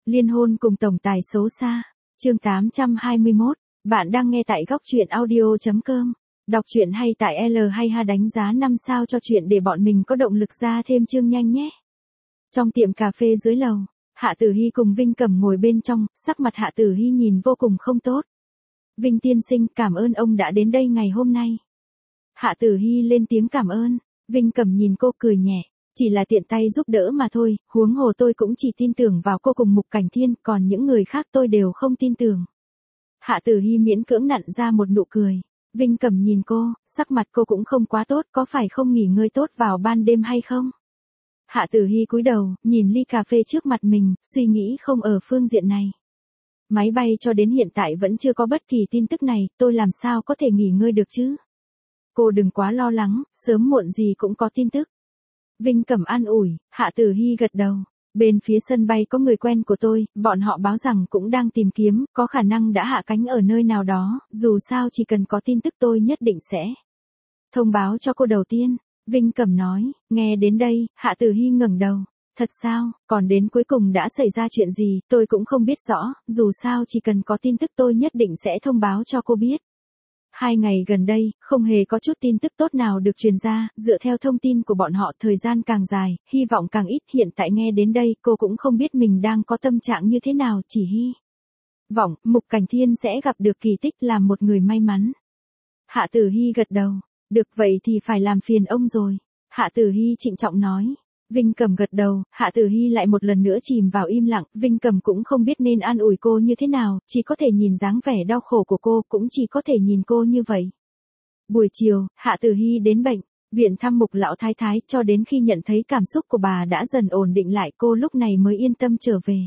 Liên hôn cùng tổng tài xấu xa. Chương 821. Bạn đang nghe tại góc truyện audio.com. Đọc truyện hay tại L hay H đánh giá 5 sao cho chuyện để bọn mình có động lực ra thêm chương nhanh nhé. Trong tiệm cà phê dưới lầu, Hạ Tử Hy cùng Vinh Cẩm ngồi bên trong, sắc mặt Hạ Tử Hy nhìn vô cùng không tốt. Vinh tiên sinh, cảm ơn ông đã đến đây ngày hôm nay. Hạ Tử Hy lên tiếng cảm ơn. Vinh Cẩm nhìn cô cười nhẹ. Chỉ là tiện tay giúp đỡ mà thôi, huống hồ tôi cũng chỉ tin tưởng vào cô cùng Mục Cảnh Thiên, còn những người khác tôi đều không tin tưởng. Hạ Tử Hy miễn cưỡng nặn ra một nụ cười. Vinh Cẩm nhìn cô, sắc mặt cô cũng không quá tốt, có phải không nghỉ ngơi tốt vào ban đêm hay không? Hạ Tử Hy cúi đầu, nhìn ly cà phê trước mặt mình, suy nghĩ không ở phương diện này. Máy bay cho đến hiện tại vẫn chưa có bất kỳ tin tức này, tôi làm sao có thể nghỉ ngơi được chứ? Cô đừng quá lo lắng, sớm muộn gì cũng có tin tức. Vinh Cẩm an ủi. Hạ Tử Hy gật đầu. Bên phía sân bay có người quen của tôi, bọn họ báo rằng cũng đang tìm kiếm, có khả năng đã hạ cánh ở nơi nào đó, dù sao chỉ cần có tin tức tôi nhất định sẽ thông báo cho cô đầu tiên. Vinh Cẩm nói. Nghe đến đây, Hạ Tử Hy ngẩng đầu. Thật sao, còn đến cuối cùng đã xảy ra chuyện gì, tôi cũng không biết rõ, dù sao chỉ cần có tin tức tôi nhất định sẽ thông báo cho cô biết. 2 ngày gần đây, không hề có chút tin tức tốt nào được truyền ra, dựa theo thông tin của bọn họ thời gian càng dài, hy vọng càng ít, hiện tại nghe đến đây cô cũng không biết mình đang có tâm trạng như thế nào, chỉ hy vọng Mục Cảnh Thiên sẽ gặp được kỳ tích, làm một người may mắn. Hạ Tử Hy gật đầu. Được vậy thì phải làm phiền ông rồi. Hạ Tử Hy trịnh trọng nói. Vinh Cẩm gật đầu, Hạ Tử Hy lại một lần nữa chìm vào im lặng, Vinh Cẩm cũng không biết nên an ủi cô như thế nào, chỉ có thể nhìn dáng vẻ đau khổ của cô, cũng chỉ có thể nhìn cô như vậy. Buổi chiều, Hạ Tử Hy đến bệnh viện thăm Mục lão thái thái, cho đến khi nhận thấy cảm xúc của bà đã dần ổn định lại, cô lúc này mới yên tâm trở về.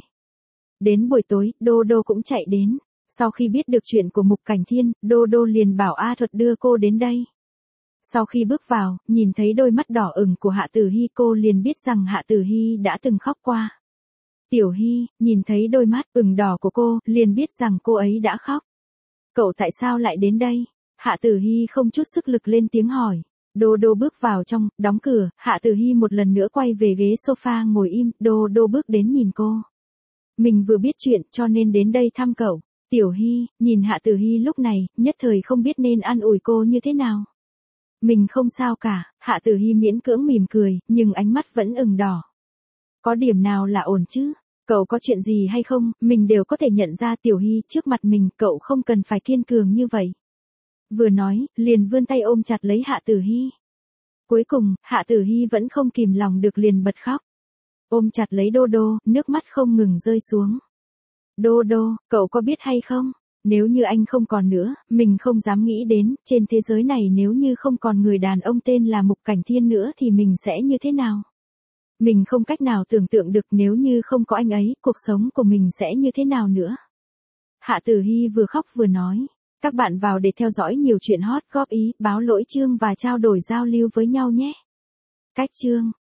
Đến buổi tối, Đô Đô cũng chạy đến. Sau khi biết được chuyện của Mục Cảnh Thiên, Đô Đô liền bảo A Thuật đưa cô đến đây. Sau khi bước vào, nhìn thấy đôi mắt đỏ ửng của Hạ Tử Hy, cô liền biết rằng Hạ Tử Hy đã từng khóc qua. Tiểu Hy, nhìn thấy đôi mắt ửng đỏ của cô, liền biết rằng cô ấy đã khóc. Cậu tại sao lại đến đây? Hạ Tử Hy không chút sức lực lên tiếng hỏi. Đô Đô bước vào trong, đóng cửa, Hạ Tử Hy một lần nữa quay về ghế sofa ngồi im, Đô Đô bước đến nhìn cô. Mình vừa biết chuyện cho nên đến đây thăm cậu. Tiểu Hy, nhìn Hạ Tử Hy lúc này, nhất thời không biết nên an ủi cô như thế nào. Mình không sao cả, Hạ Tử Hy miễn cưỡng mỉm cười, nhưng ánh mắt vẫn ửng đỏ. Có điểm nào là ổn chứ? Cậu có chuyện gì hay không, mình đều có thể nhận ra. Tiểu Hy, trước mặt mình, cậu không cần phải kiên cường như vậy. Vừa nói, liền vươn tay ôm chặt lấy Hạ Tử Hy. Cuối cùng, Hạ Tử Hy vẫn không kìm lòng được liền bật khóc. Ôm chặt lấy Đô Đô, nước mắt không ngừng rơi xuống. Đô Đô, cậu có biết hay không? Nếu như anh không còn nữa, mình không dám nghĩ đến, trên thế giới này nếu như không còn người đàn ông tên là Mục Cảnh Thiên nữa thì mình sẽ như thế nào? Mình không cách nào tưởng tượng được nếu như không có anh ấy, cuộc sống của mình sẽ như thế nào nữa? Hạ Tử Hy vừa khóc vừa nói. Các bạn vào để theo dõi nhiều chuyện hot, góp ý, báo lỗi chương và trao đổi giao lưu với nhau nhé. Cách chương.